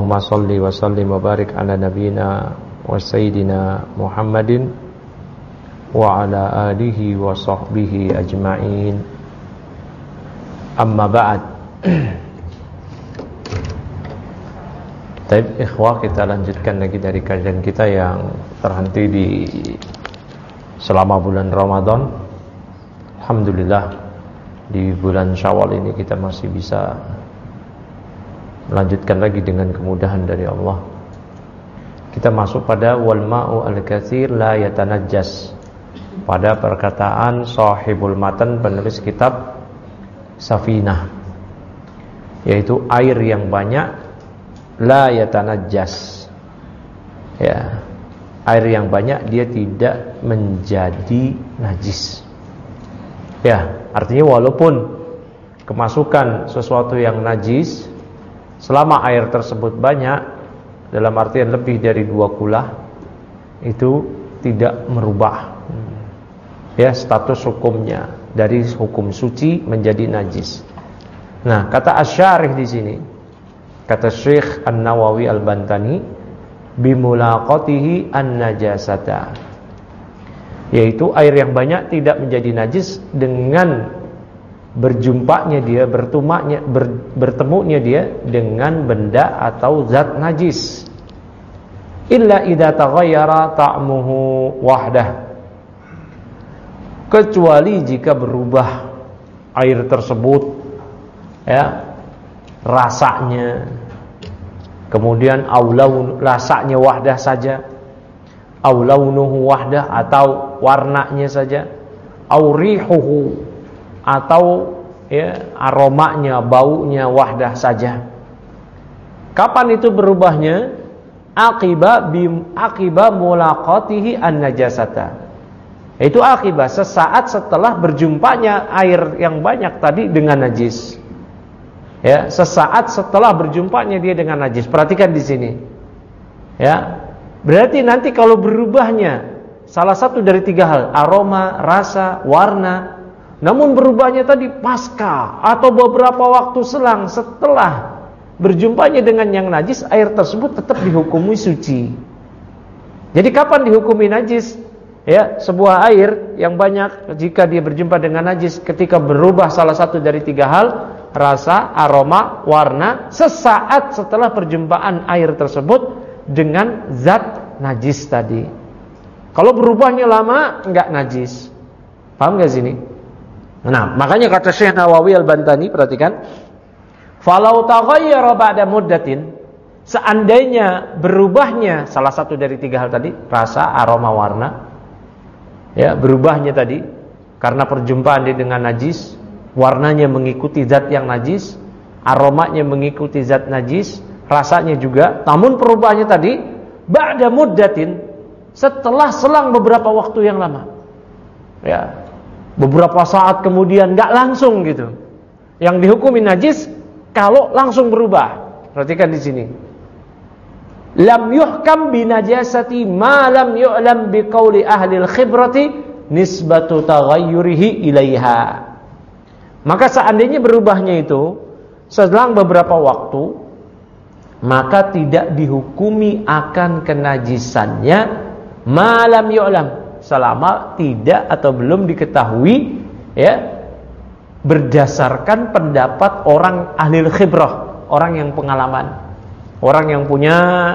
Allahumma salli wa sallim wa barik ala nabiyyina wa sayyidina Muhammadin wa ala alihi wa sahbihi ajma'in. Amma ba'd. Baik, ikhwah, kita lanjutkan lagi dari kajian kita yang terhenti di selama bulan Ramadan. Alhamdulillah, di bulan Syawal ini kita masih bisa melanjutkan lagi dengan kemudahan dari Allah. Kita masuk pada wal ma'u al-katsir la yatanajjas, pada perkataan sahibul matan, penulis kitab Safinah, yaitu air yang banyak la yatanajjas, ya, air yang banyak dia tidak menjadi najis. Ya, artinya walaupun kemasukan sesuatu yang najis, selama air tersebut banyak, dalam artian lebih dari 2 kulah, itu tidak merubah ya status hukumnya dari hukum suci menjadi najis. Nah, kata Asy-Syarih di sini, kata Syekh An-Nawawi Al-Bantani, bimulaqatihi an-najasata, yaitu air yang banyak tidak menjadi najis dengan berjumpanya dia, bertemunya dia dengan benda atau zat najis. Illa idza taghayyara ta'muhu wahdah, kecuali jika berubah air tersebut, ya, rasanya, kemudian rasanya wahdah saja, aulaunuhu wahdah, atau warnanya saja, aurihuhu, atau ya aromanya, baunya wahdah saja. Kapan itu berubahnya? Akiba mulaqatihi an-najasata, itu akibat sesaat setelah berjumpanya air yang banyak tadi dengan najis. Ya, sesaat setelah berjumpanya dia dengan najis. Perhatikan di sini. Ya. Berarti nanti kalau berubahnya salah satu dari 3 hal, aroma, rasa, warna, namun berubahnya tadi pasca atau beberapa waktu selang setelah berjumpanya dengan yang najis, air tersebut tetap dihukumi suci. Jadi kapan dihukumi najis? Ya, sebuah air yang banyak jika dia berjumpa dengan najis ketika berubah salah satu dari 3 hal, rasa, aroma, warna, sesaat setelah perjumpaan air tersebut dengan zat najis tadi. Kalau berubahnya lama, enggak najis. Paham enggak sini? Nah, makanya kata Syekh Nawawi Al-Bantani, perhatikan, falau taghayyara ba'da muddatin, seandainya berubahnya salah satu dari 3 hal tadi, rasa, aroma, warna, ya, berubahnya tadi karena perjumpaan dia dengan najis, warnanya mengikuti zat yang najis, aromanya mengikuti zat najis, rasanya juga, namun perubahannya tadi ba'da muddatin, setelah selang beberapa waktu yang lama, ya, beberapa saat kemudian, enggak langsung gitu. Yang dihukumi najis kalau langsung berubah. Perhatikan di sini, lam yuhkam binajasati ma lam yu'lam biqauli ahli al-khibrati nisbatu taghayyurihi ilaiha. Maka seandainya berubahnya itu selang beberapa waktu, maka tidak dihukumi akan kenajisannya ma lam yu'lam, selama tidak atau belum diketahui, ya, berdasarkan pendapat orang ahli al-khibrah, orang yang pengalaman, orang yang punya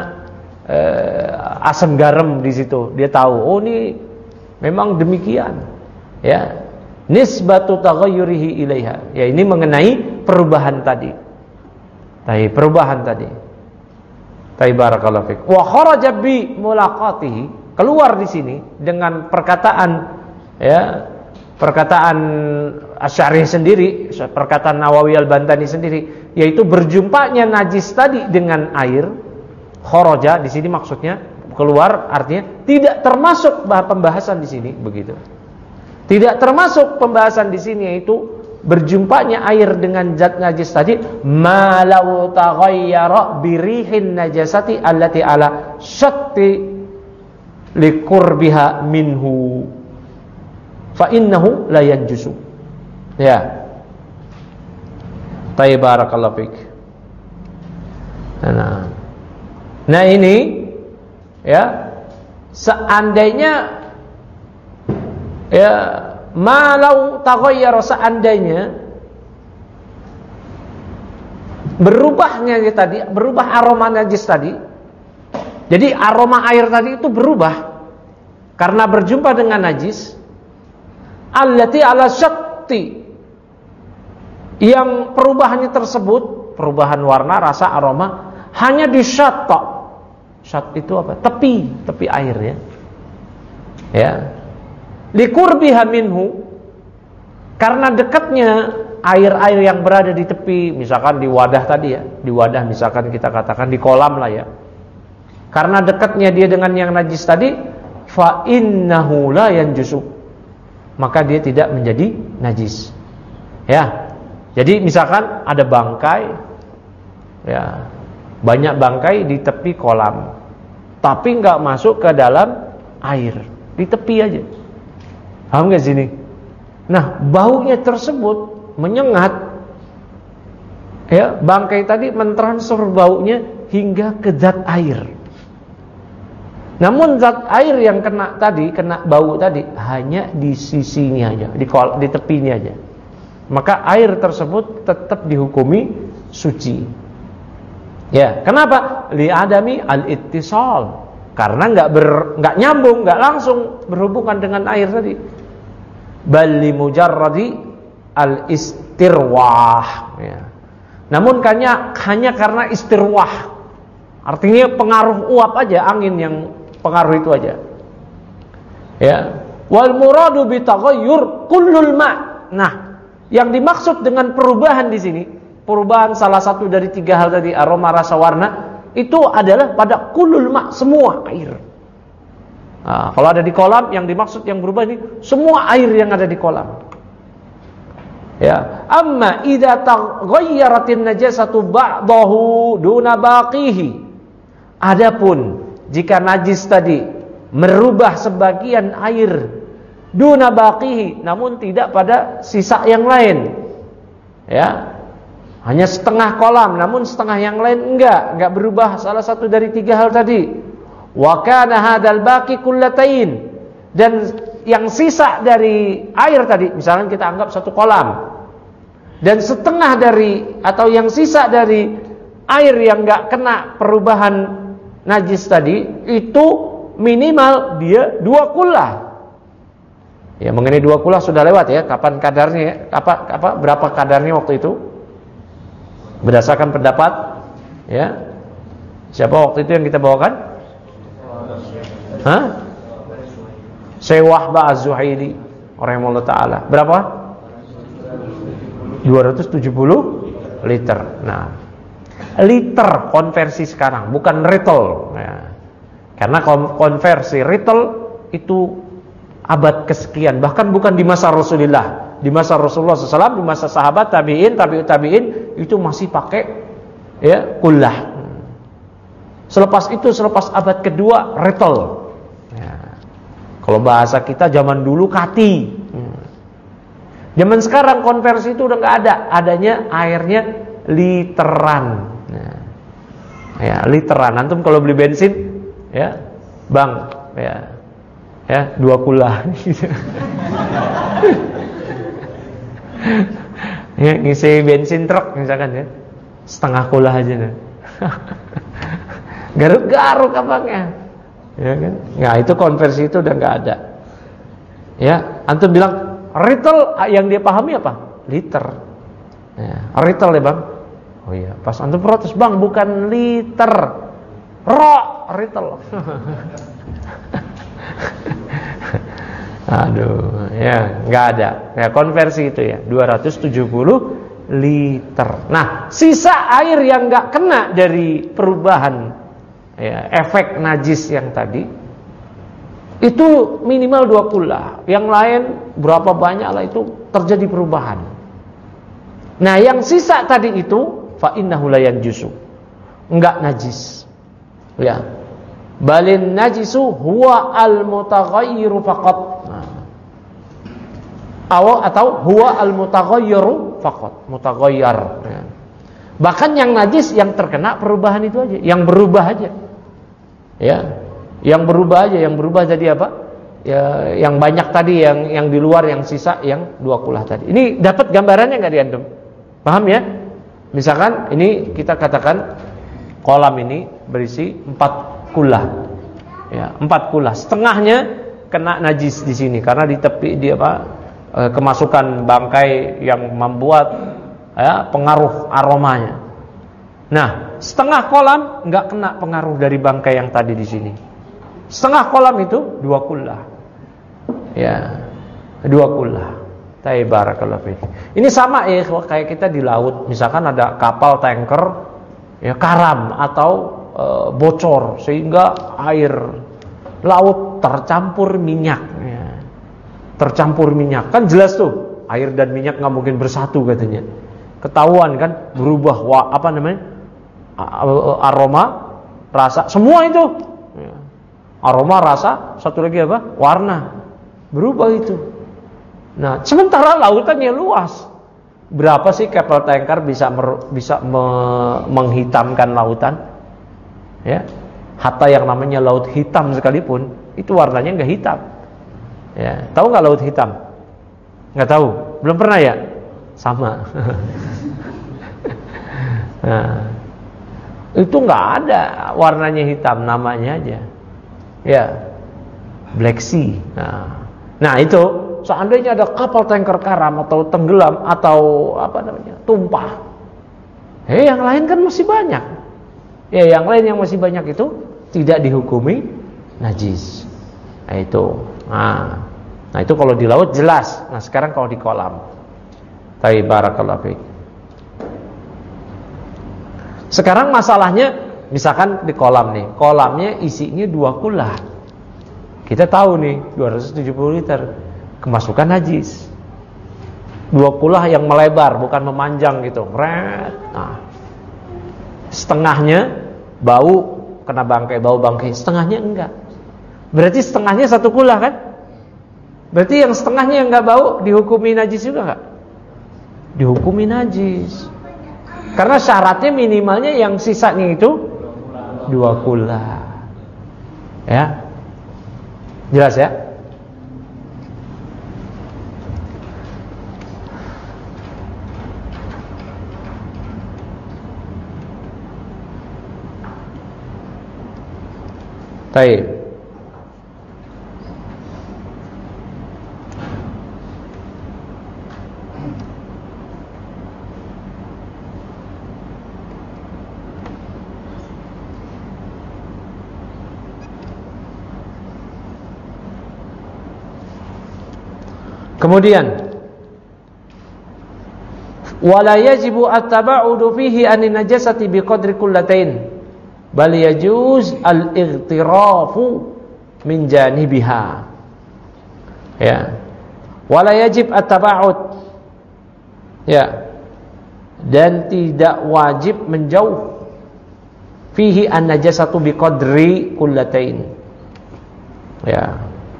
asam garam di situ. Dia tahu, oh ini memang demikian. Ya, nisbatu taghayyurihi ilaiha. Ya, ini mengenai perubahan tadi. Perubahan tadi. Barakallahu fik. Wa kharaja bi mulaqatihi, keluar di sini dengan perkataan, ya, perkataan Asy-Syarih sendiri, perkataan Nawawi Al-Bantani sendiri, yaitu berjumpanya najis tadi dengan air. Kharaja di sini maksudnya keluar, artinya tidak termasuk pembahasan di sini, begitu. Tidak termasuk pembahasan di sini, yaitu berjumpanya air dengan zat najis tadi, malau taghayyara birihin najasati allati ala syatti liqurbiha minhu fa innahu la yanjusu. Ya. Barakallahu fik. Nah, Nah ini ya, seandainya ya malau taghayyara, seandainya berubahnya tadi, berubah aroma najis tadi. Jadi aroma air tadi itu berubah karena berjumpa dengan najis. Allati ala syatti, yang perubahannya tersebut, perubahan warna, rasa, aroma hanya di syatta. Syat itu apa? Tepi air ya. Ya. Liqurbiha minhu, karena dekatnya air-air yang berada di tepi, misalkan di wadah tadi ya, di wadah misalkan kita katakan di kolam lah ya. Karena dekatnya dia dengan yang najis tadi, fa innahu la yanjusu, maka dia tidak menjadi najis. Ya. Jadi misalkan ada bangkai ya, banyak bangkai di tepi kolam, tapi enggak masuk ke dalam air, di tepi aja. Paham enggak sini? Nah, baunya tersebut menyengat. Ya, bangkai tadi mentransfer baunya hingga ke zat air. Namun zat air yang kena bau tadi hanya di sisinya aja, di tepinya aja. Maka air tersebut tetap dihukumi suci. Ya, kenapa? Li adami al-ittisal. Karena enggak nyambung, enggak langsung berhubungan dengan air tadi. Bal li mujarradi al-istirwah. Ya. Namun hanya karena istirwah. Artinya pengaruh uap aja, angin yang pengaruh itu aja. Ya. Wal muradu bi taghayyur kullul ma'. Nah, yang dimaksud dengan perubahan di sini, perubahan salah satu dari 3 hal tadi, aroma, rasa, warna, itu adalah pada kullul ma', semua air. Nah, kalau ada di kolam, yang dimaksud yang berubah ini semua air yang ada di kolam. Ya, amma idza taghayyaratin najasatu ba'dahu duna baqihi. Adapun jika najis tadi merubah sebagian air duna baqihi, namun tidak pada sisa yang lain. Ya. Hanya setengah kolam, namun setengah yang lain enggak berubah salah satu dari 3 hal tadi. Wa kana hadzal baqi kullatain, dan yang sisa dari air tadi, misalnya kita anggap satu kolam, dan setengah dari atau yang sisa dari air yang enggak kena perubahan najis tadi, itu minimal dia 2 kullah. Ya, mengenai 2 kullah sudah lewat ya, kapan kadarnya ya? Berapa kadarnya waktu itu? Berdasarkan pendapat ya. Siapa waktu itu yang kita bawakan? Hah? Sewah Az-Zuhaili rahimahullah taala. Berapa? 270 liter. Nah, liter konversi sekarang, bukan retail ya. Karena konversi retail itu abad kesekian, bahkan bukan di masa Rasulullah. Di masa Rasulullah SAW, di masa sahabat, tabi'in itu masih pakai ya kullah. Selepas itu, selepas abad kedua, retail. Ya. Kalau bahasa kita zaman dulu kati. Zaman sekarang konversi itu udah nggak ada, adanya airnya literan. Ya, literan. Antum kalau beli bensin, ya, bang, ya 2 kullah. Ya, ngisi bensin truk misalkan ya, setengah kullah aja nih. Garuk-garuk abangnya, ya kan? Nah, itu konversi itu udah nggak ada. Ya, antum bilang retail, yang dia pahami apa? Liter. Ya, retail ya bang. Oh iya, pas antum protes, bang bukan liter, retail. Aduh, ya nggak ada. Ya, konversi itu ya 270 liter. Nah, sisa air yang nggak kena dari perubahan ya, efek najis yang tadi itu minimal 2 kullah. Yang lain berapa banyak lah itu terjadi perubahan. Nah, yang sisa tadi itu fa innahu la yanjusu, enggak najis. Ya. Balin najisu huwa al-mutaghayyiru faqat. Atau huwa al-mutaghayyiru faqat, mutaghayyar. Ya. Bahkan yang najis yang terkena perubahan itu aja, yang berubah aja. Ya. Yang berubah aja, yang berubah jadi apa? Ya, yang banyak tadi, yang di luar, yang sisa, yang 2 kulah tadi. Ini dapat gambarannya enggak di antum? Paham ya? Misalkan ini kita katakan kolam ini berisi 4 kulah. Ya, 4 kulah. Setengahnya kena najis di sini karena di tepi kemasukan bangkai yang membuat pengaruh aromanya. Nah, setengah kolam enggak kena pengaruh dari bangkai yang tadi di sini. Setengah kolam itu 2 kulah. Ya, 2 kulah. Barakallahu fiik. Ini sama kayak kita di laut. Misalkan ada kapal tanker ya karam atau bocor sehingga air laut tercampur minyak ya. Tercampur minyak. Kan jelas tuh, air dan minyak enggak mungkin bersatu katanya. Ketahuan kan berubah aroma, rasa, semua itu. Ya. Aroma, rasa, satu lagi apa? Warna. Berubah itu. Nah, sementara lautannya luas. Berapa sih kapal tanker bisa menghitamkan lautan? Ya. Hatta yang namanya laut hitam sekalipun, itu warnanya enggak hitam. Ya, tahu enggak laut hitam? Enggak tahu. Belum pernah ya? Sama. Nah, itu enggak ada warnanya hitam, namanya aja. Ya, Black Sea. Nah itu seandainya ada kapal tanker karam atau tenggelam atau tumpah, yang lain kan masih banyak. Ya, yang lain yang masih banyak itu tidak dihukumi najis. Nah itu. Nah itu kalau di laut jelas. Nah sekarang kalau di kolam. Barakallahu fiik. Sekarang masalahnya, misalkan di kolam nih, kolamnya isinya 2 kulah. Kita tahu nih 270 liter kemasukan najis. 2 kulah yang melebar, bukan memanjang gitu. Nah, setengahnya bau kena bangkai, bau bangkai, setengahnya enggak. Berarti setengahnya 1 kulah kan? Berarti yang setengahnya yang enggak bau dihukumi najis juga enggak? Dihukumi najis. Karena syaratnya minimalnya yang sisanya itu 2 kulah. Ya. Jelas ya? Baik. Kemudian wala yajibu at-taba'udu fihi anin najasati biqadri kullatain bal yajuz al-ightirafu min janibiha. Ya. Wala yajib at-taba'ud. Ya. Dan tidak wajib menjauh fihi an-najasatu biqadri kullatain. Ya.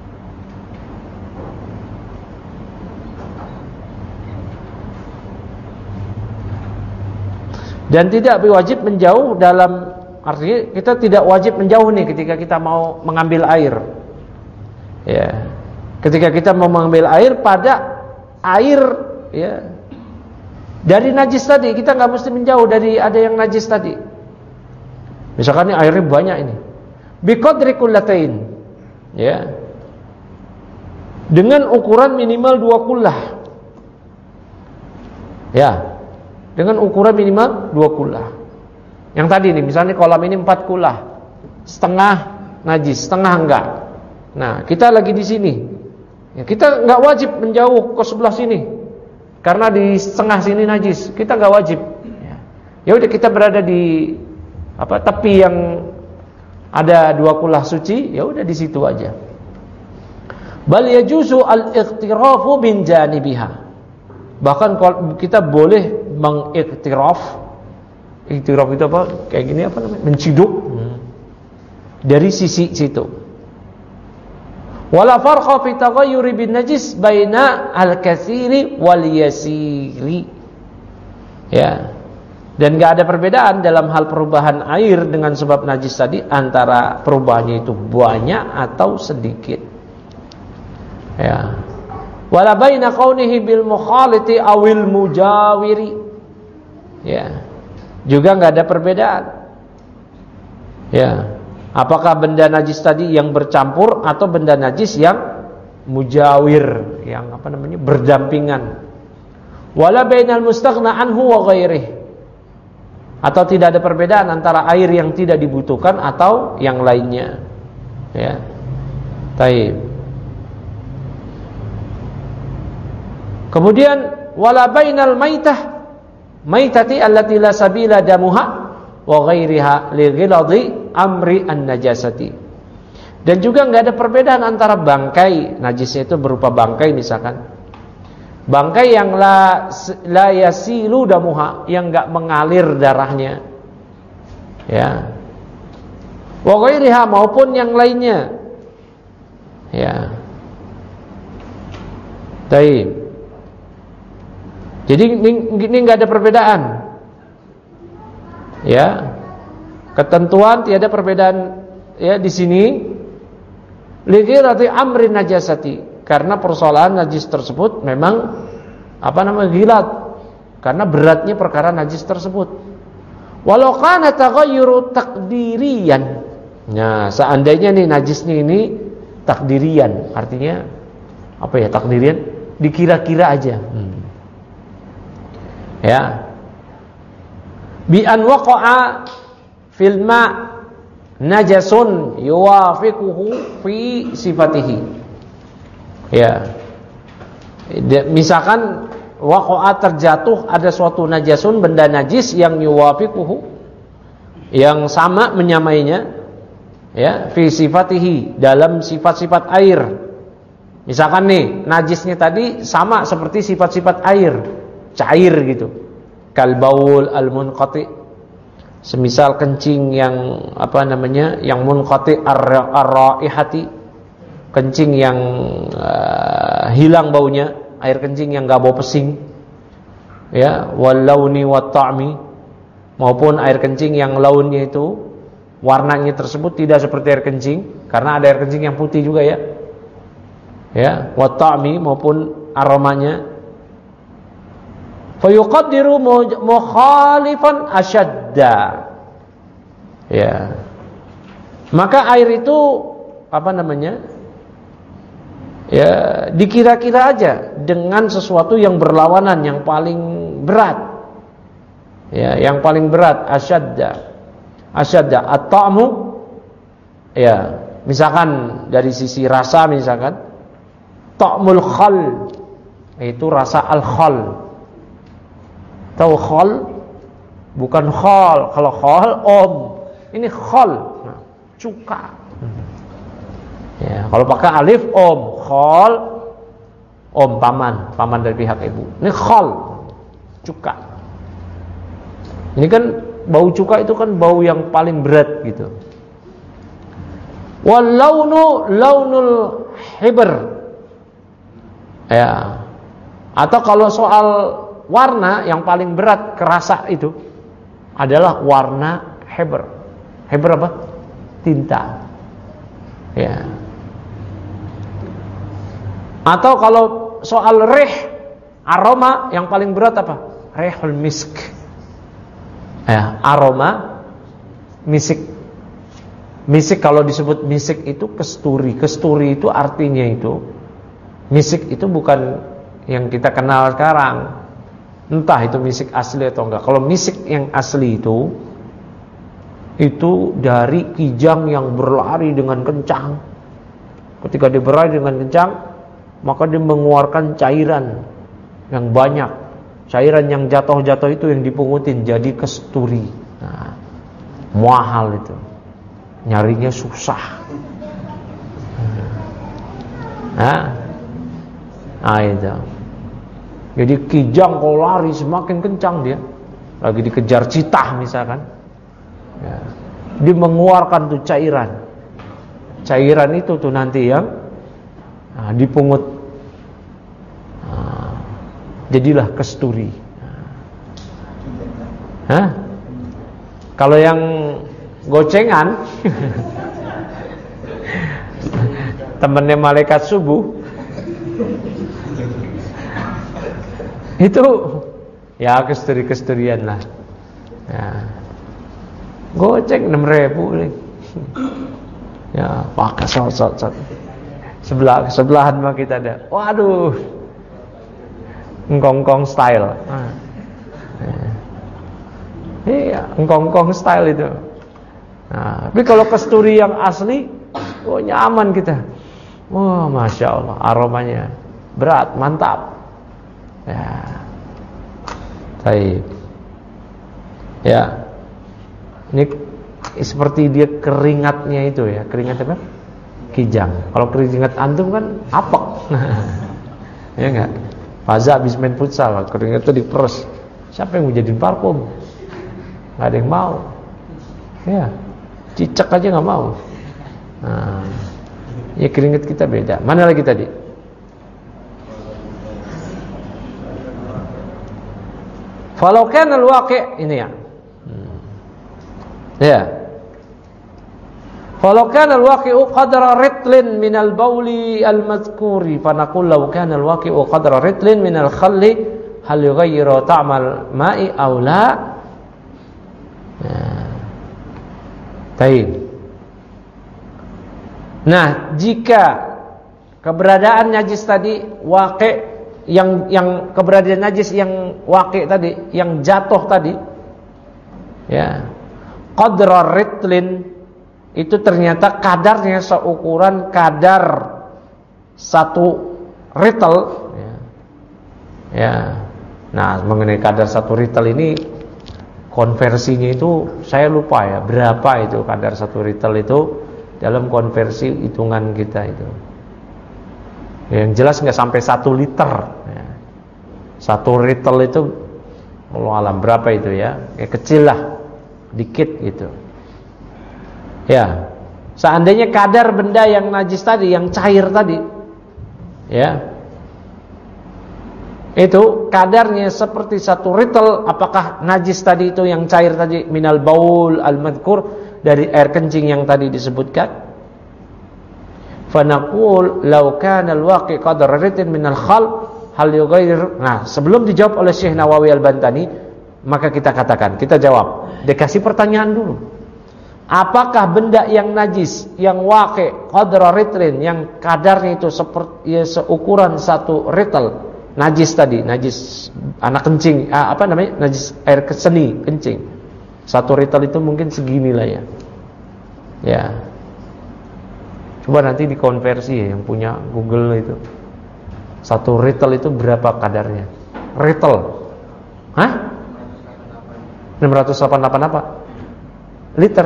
Dan tidak wajib menjauh dalam artinya kita tidak wajib menjauh nih ketika kita mau mengambil air. Ya. Ketika kita mau mengambil air pada air ya dari najis tadi, kita enggak mesti menjauh dari ada yang najis tadi. Misalkan ini airnya banyak ini. Biqadri kullatain. Ya. Dengan ukuran minimal 2 kulah. Ya. Dengan ukuran minimal 2 kulah. Yang tadi nih, misalnya kolam ini 4 kulah, setengah najis, setengah enggak. Nah, kita lagi di sini. Ya, kita enggak wajib menjauh ke sebelah sini, karena di setengah sini najis. Kita enggak wajib. Ya udah kita berada di tepi yang ada 2 kulah suci, ya udah di situ aja. Bal yajuzu al-iqtirafu bin janibiha. Bahkan kalau kita boleh mengiktiraf. Iktiraf itu apa? Kayak gini apa namanya? Menciduk dari sisi situ. Wala farqa fi taghayyuri bin najis baina al-katsiri wal yasiri. Ya. Dan gak ada perbedaan dalam hal perubahan air dengan sebab najis tadi antara perubahannya itu banyak atau sedikit. Ya. Wala baina kaunihi bil mukhaliti awil mujawiri. Ya. Juga gak ada perbedaan. Ya. Apakah benda najis tadi yang bercampur atau benda najis yang mujawir, yang berdampingan. Wala bainal mustaghna anhu wa ghairihi. Atau tidak ada perbedaan antara air yang tidak dibutuhkan atau yang lainnya. Ya. Taib. Kemudian wala bainal maitati allati la sabila damuha wa ghairiha li ghiladi amri an-najasati. Dan juga enggak ada perbedaan antara bangkai, najisnya itu berupa bangkai misalkan. Bangkai yang la yasilu damuha, yang enggak mengalir darahnya. Ya. Wa ghairiha maupun yang lainnya. Ya. Taib. Jadi ini enggak ada perbedaan. Ya. Ketentuan tiada perbedaan ya di sini. Lighirati amri najasati, karena persoalan najis tersebut memang ghilat, karena beratnya perkara najis tersebut. Walau kana taghayyuru takdiriyan. Nah, seandainya nih najisnya ini takdirian, artinya apa ya takdirian? Dikira-kira aja. Ya. Bi an waqa'a fil ma' najasun yuwafiquhu fi sifatihi. Ya. Misalkan waqa'a terjatuh ada suatu najasun, benda najis yang yuwafiquhu, yang sama menyamainya ya fi sifatihi, dalam sifat-sifat air. Misalkan nih najisnya tadi sama seperti sifat-sifat air, cair gitu. Kal baul al munqati, semisal kencing yang yang munqati ar-raihati, kencing yang hilang baunya, air kencing yang enggak bau pesing. Ya, wal launi wat ta'mi, maupun air kencing yang launnya itu warnanya tersebut tidak seperti air kencing, karena ada air kencing yang putih juga ya. Ya, wat ta'mi maupun aromanya. Fayuqaddiru mukhalifan asyadda. Ya. Maka air itu ya, dikira-kira aja dengan sesuatu yang berlawanan, yang paling berat. Ya, yang paling berat asyadda. Asyadda at-ta'mu, ya, misalkan dari sisi rasa, misalkan ta'mul khal, itu rasa al-khal. Tahu khal? Bukan khal. Kalau khal om, ini khal. Nah, cuka. Ya, kalau pakai alif om, khal, om paman dari pihak ibu. Ini khal, cuka. Ini kan bau cuka itu kan bau yang paling berat gitu. Wal launul hibr. Ya. Atau kalau soal warna yang paling berat kerasa itu adalah warna hibr. Hibr apa? Tinta. Ya. Atau kalau soal rih, aroma yang paling berat apa? Rihul misk. Ya, aroma misik. Misik, kalau disebut misik itu kesturi. Kesturi itu artinya itu, misik itu bukan yang kita kenal sekarang. Entah itu misik asli atau enggak. Kalau misik yang asli itu dari kijang yang berlari dengan kencang. Ketika dia berlari dengan kencang, maka dia mengeluarkan cairan yang banyak. Cairan yang jatuh-jatuh itu yang dipungutin jadi kesturi. Nah, mahal itu. Nyarinya susah. Nah, itu. Jadi kijang kalau lari semakin kencang dia, lagi dikejar citah misalkan, ya, dia mengeluarkan tuh cairan. Cairan itu tuh nanti yang dipungut, jadilah kesturi. Hah? Kalau yang gocengan temennya malaikat subuh itu ya kesturi-kesturian lah ya. Goceng 6.000 nih. Ya pakai sot sebelahan mah kita ada. Waduh, engkongkong style. Iya, engkongkong style itu. Nah, tapi kalau kesturi yang asli, oh nyaman kita. Wah, masya Allah, aromanya berat, mantap. Ya, baik. Ya, ini seperti dia keringatnya itu ya, keringat apa? Kijang. Kalau keringat antum kan apek. Ya enggak? Faza habis main futsal, keringat itu diperes. Siapa yang mau jadiin parfum? Enggak ada yang mau. Ya, cicak aja enggak mau. Nah, ya keringat kita beda. Mana lagi tadi? Falau kana al-waqi' ini ya. Ya. Falau kana al-waqi'u qadra ritlin min al-bawli al-madhkuri fanaqul law kana al-waqi'u qadra ritlin min al-khalli hal yughayyiru ta'mal ma'i aw la. Baik. Nah, jika keberadaan najis tadi waqi' yang keberadaan najis yang waqi' tadi, yang jatuh tadi ya, qadra ritlin itu ternyata kadarnya seukuran kadar satu ritel ya. Ya. Nah, mengenai kadar satu ritel ini konversinya itu saya lupa ya, berapa itu kadar satu ritel itu dalam konversi hitungan kita itu. Yang jelas nggak sampai 1 liter ya. 1 ritel itu Allah alam berapa itu ya, kecil lah, dikit gitu. Ya, seandainya kadar benda yang najis tadi, yang cair tadi, ya, itu kadarnya seperti 1 ritel, apakah najis tadi itu yang cair tadi minal baul al-madhkur, dari air kencing yang tadi disebutkan? Fanaqul law kana al-waqi' qadra ritlin minal khal hal yughayyir. Nah, sebelum dijawab oleh Syekh Nawawi Al-Bantani, maka kita katakan, kita jawab, dikasih pertanyaan dulu. Apakah benda yang najis, yang waqi' qadra ritlin, yang kadarnya itu seperti ya, seukuran 1 ritel, najis tadi, najis anak kencing, apa namanya? Najis air seni kencing. 1 ritel itu mungkin segini lah ya. Ya. Coba nanti dikonversi ya, yang punya Google itu. 1 ritel itu berapa kadarnya? Ritel. Hah? 688 apa? Liter.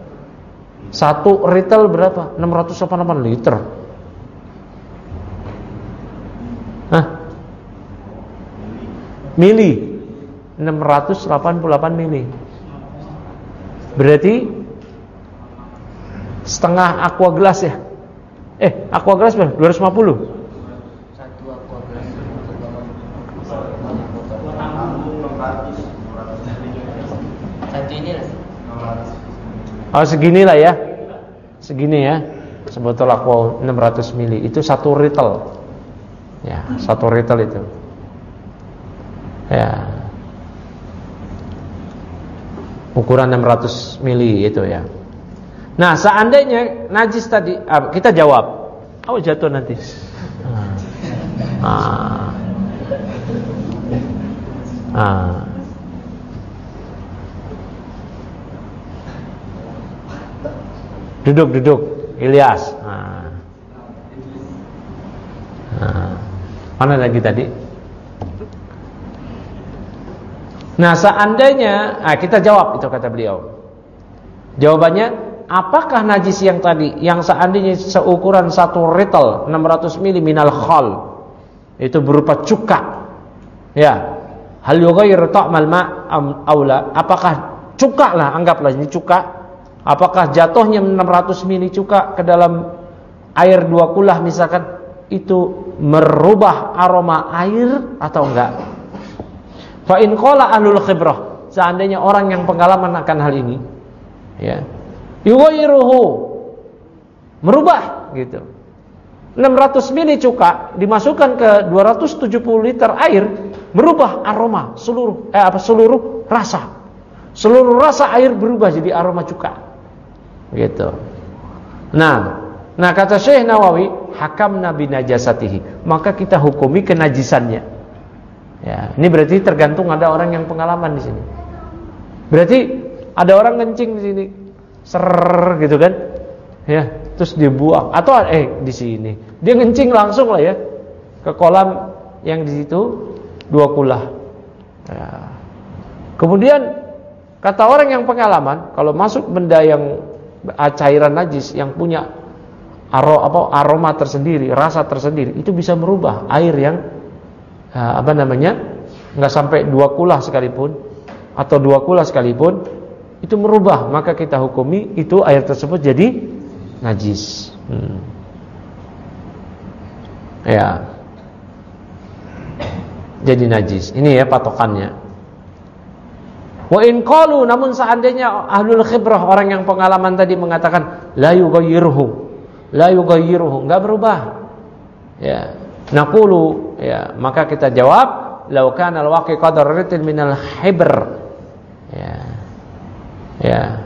1 ritel berapa? 688 liter. Hah? Mili. 688 mili. Berarti setengah aqua gelas ya? Aqua gelas berapa? 250. Satu aqua gelas. Satu ini lah. Oh, segini lah ya. Segini ya. Sebotol aqua 600 mili itu 1 ritel. Ya, 1 ritel itu. Ya. Ukuran 600 mili itu ya. Nah, seandainya najis tadi, kita jawab. Oh, jatuh nanti. Duduk, Ilyas. Mana lagi tadi? Nah, seandainya, kita jawab itu kata beliau. Jawabannya, apakah najis yang tadi, yang seandainya seukuran 1 ritel 600 mili minal khal, itu berupa cuka, ya, hal yughayyiru ta'mal ma' aula, apakah cuka lah, anggaplah ini cuka, apakah jatuhnya 600 mili cuka ke dalam air 2 kulah misalkan, itu merubah aroma air atau enggak? Fa in qala ahlul khibrah, seandainya orang yang pengalaman akan hal ini, ya, yughayyiruhu, merubah gitu. 600 mili cuka dimasukkan ke 270 liter air, merubah aroma seluruh rasa. Seluruh rasa air berubah jadi aroma cuka. Gitu. Nah kata Syekh Nawawi, hakamna binajasatihi, maka kita hukumi kenajisannya. Ya, ini berarti tergantung ada orang yang pengalaman di sini. Berarti ada orang kencing di sini, ser gitu kan? Ya, terus dibuang atau di sini dia kencing langsung lah ya ke kolam yang di situ 2 kula. Ya. Kemudian kata orang yang pengalaman, kalau masuk benda yang cairan najis yang punya aroma tersendiri, rasa tersendiri, itu bisa merubah air yang nggak sampai 2 kula sekalipun atau 2 kula sekalipun, itu merubah, maka kita hukumi itu air tersebut jadi najis. Ya, jadi najis. Ini ya patokannya. Wa in qalu, namun seandainya ahlul khibrah, orang yang pengalaman tadi mengatakan la yughayyiruhu, enggak berubah. Ya, naqulu, ya, maka kita jawab law kana al-waqi qadar ritin minal hibr. Ya.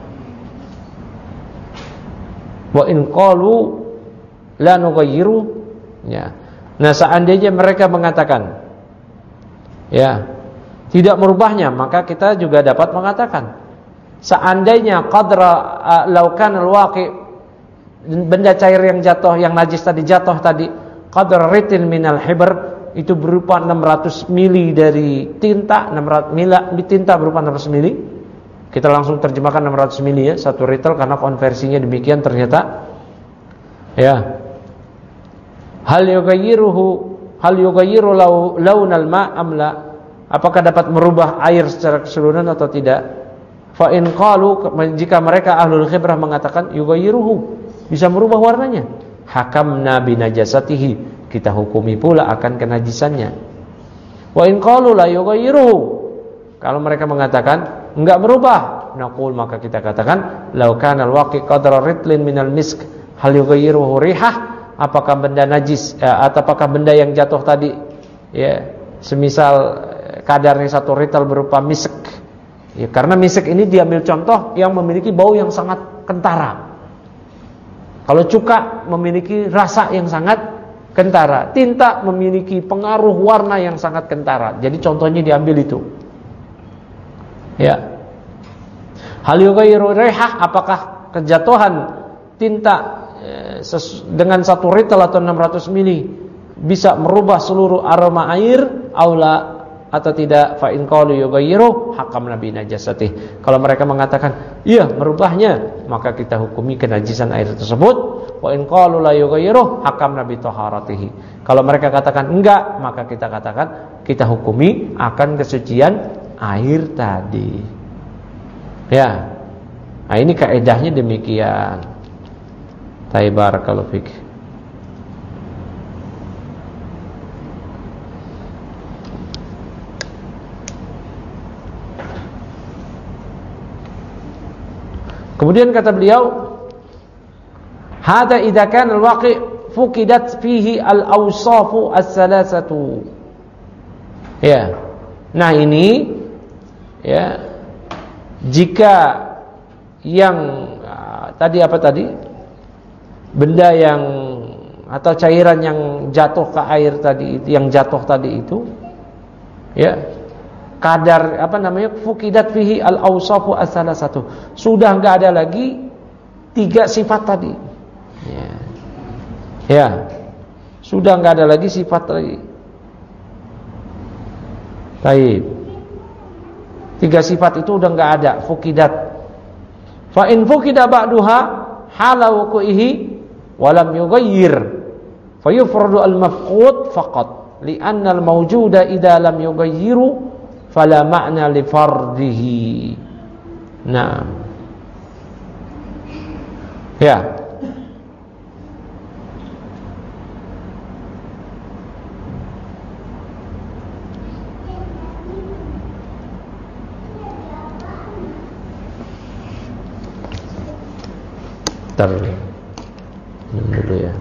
Wa in qalu la nughayyiru, ya. Nah, seandainya mereka mengatakan, ya, tidak merubahnya, maka kita juga dapat mengatakan, seandainya qadra laukan al-waqi, benda cair yang jatuh, yang najis tadi jatuh tadi, qadra ritin minal hibr, itu berupa 600 mili dari tinta, 600 mili tinta berupa 600 mili. Kita langsung terjemahkan 600 mili ya, 1 ritel, karena konversinya demikian ternyata. Ya. Hal yughayyiru launal ma' amla, apakah dapat merubah air secara keseluruhan atau tidak? Fa in qalu, jika mereka ahlul khibrah mengatakan yughayyiruhu, bisa merubah warnanya, hakamna binajasatihi, kita hukumi pula akan kenajisannya. Wa in qalu la yughayyiruhu, kalau mereka mengatakan enggak merubah, naqul, maka kita katakan law kana al-waqi qadra ritlin minal misk hal yughayyiruhu rihah, apakah benda najis atau apakah benda yang jatuh tadi, ya, semisal kadarnya 1 ritel berupa misk, ya, karena misk ini diambil contoh yang memiliki bau yang sangat kentara. Kalau cuka memiliki rasa yang sangat kentara, tinta memiliki pengaruh warna yang sangat kentara. Jadi contohnya diambil itu. Ya. Hal yughayyiru rihah, apakah kejatuhan tinta dengan 1 ritel atau 600 mili bisa merubah seluruh aroma air, aula atau tidak? Fa in qalu yughayyiru hakamna bi najasatih, kalau mereka mengatakan iya merubahnya, maka kita hukumi kenajisan air tersebut. Wa in qalu la yughayyiru hakamna bi taharatihi, kalau mereka katakan enggak, maka kita katakan kita hukumi akan kesucian air tadi. Ya. Nah, ini kaedahnya demikian. Barakallahu fik. Kemudian kata beliau, hada idza kana al-waqi fuqidat fihi al-awsafu as-salasatu. Ya. Nah, ini, ya, jika yang benda yang atau cairan yang jatuh ke air tadi, yang jatuh tadi itu, ya, kadar fuqidat fihi al-awsafu as-salasatu, sudah enggak ada lagi 3 sifat tadi. Ya. Sudah enggak ada lagi sifat lagi. Baik. 3 sifat itu udah enggak ada, fuqidat. Fa in fuqida ba'duha hala wuqu'ihi wa lam yughayyir fa yufradu al-mafqud faqat li'anna al-mawjuda idza lam yughayyiru fala ma'na li fardihi. Nah. Ya. Ntar dulu ya.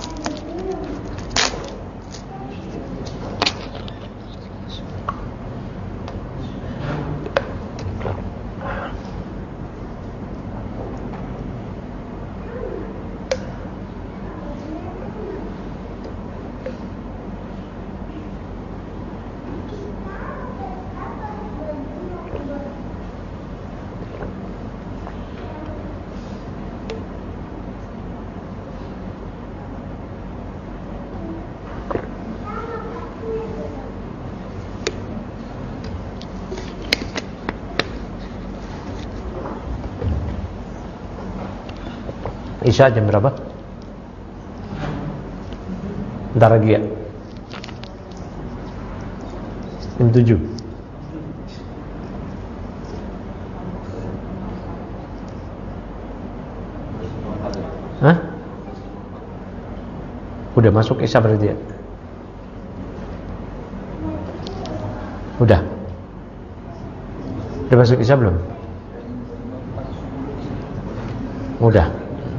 Isya jam berapa? Ntar lagi ya. Jam 7. Hah? Udah masuk Isya berarti ya? Udah. Udah masuk Isya belum? Udah.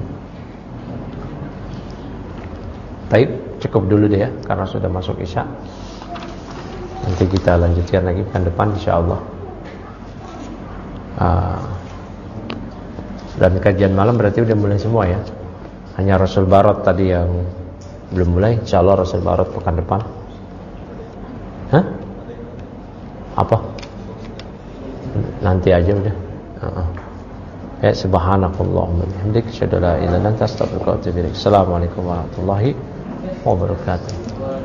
Baik, cukup dulu deh ya, karena sudah masuk Isya. Nanti kita lanjutkan lagi pekan depan insyaallah. Dan kajian malam berarti udah mulai semua ya. Hanya Rasul Barot tadi yang belum mulai. Insyaallah Rasul Barot pekan depan. Hah? Apa? Nanti aja udah. Ya, subhanakallahumma bihamdika asyhadu an la ilaha illa anta astaghfiruka wa atubu ilaik. Assalamualaikum warahmatullahi wabarakatuh.